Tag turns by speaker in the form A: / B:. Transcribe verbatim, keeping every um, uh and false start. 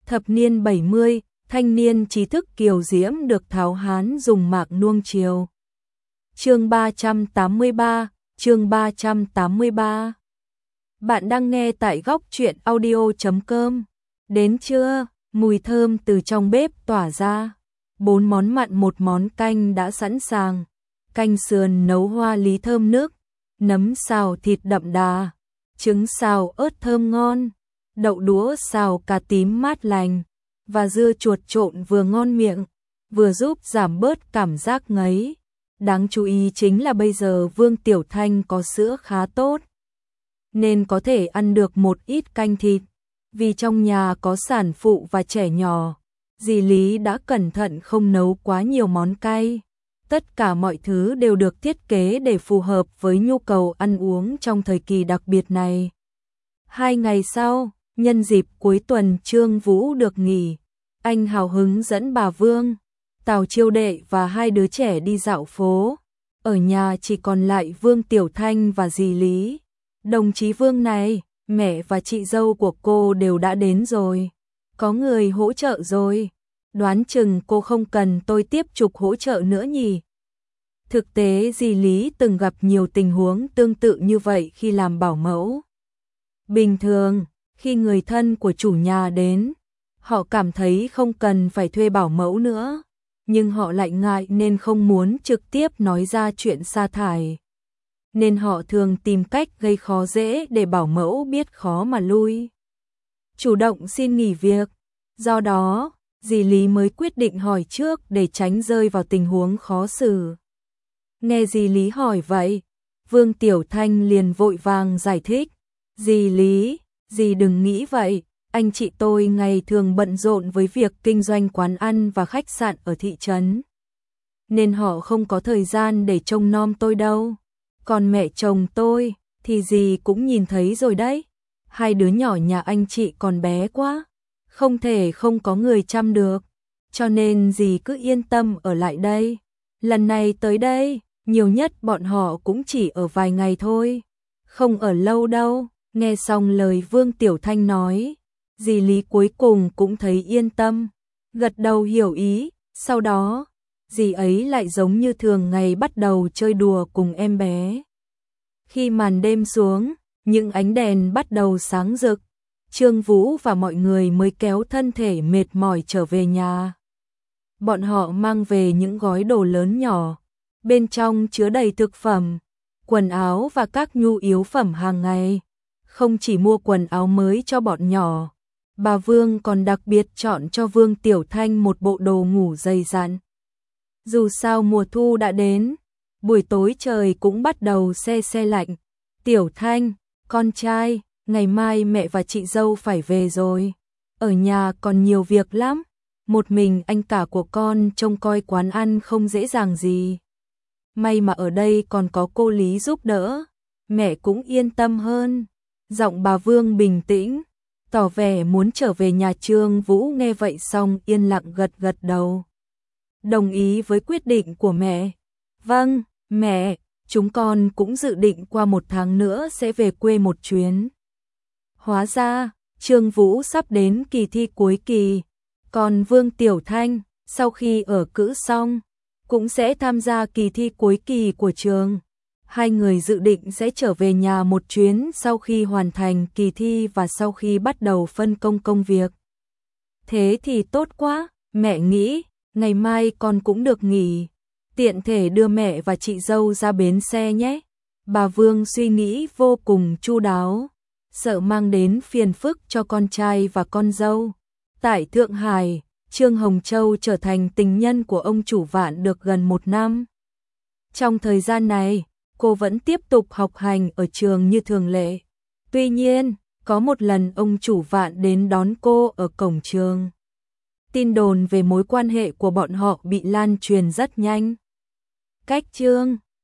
A: Thập niên bảy mươi, thanh niên trí thức kiều diễm được Tháo Hán dùng mạc nuông chiều. Chương ba trăm tám mươi ba, chương ba trăm tám mươi ba. Bạn đang nghe tại góc truyện audio chấm com. Đến trưa, mùi thơm từ trong bếp tỏa ra. Bốn món mặn một món canh đã sẵn sàng. Canh sườn nấu hoa lý thơm nước, nấm xào thịt đậm đà, trứng xào ớt thơm ngon, đậu đũa xào cà tím mát lành, và dưa chuột trộn vừa ngon miệng, vừa giúp giảm bớt cảm giác ngấy. Đáng chú ý chính là bây giờ Vương Tiểu Thanh có sữa khá tốt, nên có thể ăn được một ít canh thịt. Vì trong nhà có sản phụ và trẻ nhỏ, dì Lý đã cẩn thận không nấu quá nhiều món cay. Tất cả mọi thứ đều được thiết kế để phù hợp với nhu cầu ăn uống trong thời kỳ đặc biệt này. Hai ngày sau, nhân dịp cuối tuần Trương Vũ được nghỉ, anh hào hứng dẫn bà Vương, Tào Chiêu Đệ và hai đứa trẻ đi dạo phố. Ở nhà chỉ còn lại Vương Tiểu Thanh và dì Lý. Đồng chí Vương này, mẹ và chị dâu của cô đều đã đến rồi. Có người hỗ trợ rồi. Đoán chừng cô không cần tôi tiếp tục hỗ trợ nữa nhỉ. Thực tế dì Lý từng gặp nhiều tình huống tương tự như vậy khi làm bảo mẫu. Bình thường, khi người thân của chủ nhà đến, họ cảm thấy không cần phải thuê bảo mẫu nữa, nhưng họ lại ngại nên không muốn trực tiếp nói ra chuyện sa thải. Nên họ thường tìm cách gây khó dễ để bảo mẫu biết khó mà lui. Chủ động xin nghỉ việc. Do đó, dì Lý mới quyết định hỏi trước để tránh rơi vào tình huống khó xử. Nghe dì Lý hỏi vậy, Vương Tiểu Thanh liền vội vàng giải thích. Dì Lý, dì đừng nghĩ vậy, anh chị tôi ngày thường bận rộn với việc kinh doanh quán ăn và khách sạn ở thị trấn, nên họ không có thời gian để trông nom tôi đâu. Còn mẹ chồng tôi, thì dì cũng nhìn thấy rồi đấy. Hai đứa nhỏ nhà anh chị còn bé quá, không thể không có người chăm được. Cho nên dì cứ yên tâm ở lại đây. Lần này tới đây, nhiều nhất bọn họ cũng chỉ ở vài ngày thôi, không ở lâu đâu. Nghe xong lời Vương Tiểu Thanh nói, dì Lý cuối cùng cũng thấy yên tâm, gật đầu hiểu ý. Sau đó, dì ấy lại giống như thường ngày bắt đầu chơi đùa cùng em bé. Khi màn đêm xuống, những ánh đèn bắt đầu sáng rực, Trương Vũ và mọi người mới kéo thân thể mệt mỏi trở về nhà. Bọn họ mang về những gói đồ lớn nhỏ, bên trong chứa đầy thực phẩm, quần áo và các nhu yếu phẩm hàng ngày. Không chỉ mua quần áo mới cho bọn nhỏ, bà Vương còn đặc biệt chọn cho Vương Tiểu Thanh một bộ đồ ngủ dày dặn. Dù sao mùa thu đã đến, buổi tối trời cũng bắt đầu se se lạnh. Tiểu Thanh, con trai, ngày mai mẹ và chị dâu phải về rồi. Ở nhà còn nhiều việc lắm, một mình anh cả của con trông coi quán ăn không dễ dàng gì. May mà ở đây còn có cô Lý giúp đỡ, mẹ cũng yên tâm hơn. Giọng bà Vương bình tĩnh, tỏ vẻ muốn trở về nhà. Trương Vũ nghe vậy xong yên lặng gật gật đầu. Đồng ý với quyết định của mẹ. Vâng, mẹ, chúng con cũng dự định qua một tháng nữa sẽ về quê một chuyến. Hóa ra, Trương Vũ sắp đến kỳ thi cuối kỳ, còn Vương Tiểu Thanh, sau khi ở cữ xong, cũng sẽ tham gia kỳ thi cuối kỳ của trường. Hai người dự định sẽ trở về nhà một chuyến sau khi hoàn thành kỳ thi và sau khi bắt đầu phân công công việc. Thế thì tốt quá, mẹ nghĩ, ngày mai con cũng được nghỉ, tiện thể đưa mẹ và chị dâu ra bến xe nhé. Bà Vương suy nghĩ vô cùng chu đáo, sợ mang đến phiền phức cho con trai và con dâu. Tại Thượng Hải, Trương Hồng Châu trở thành tình nhân của ông chủ Vạn được gần một năm. Trong thời gian này, cô vẫn tiếp tục học hành ở trường như thường lệ. Tuy nhiên, có một lần ông chủ Vạn đến đón cô ở cổng trường. Tin đồn về mối quan hệ của bọn họ bị lan truyền rất nhanh. Cách Trương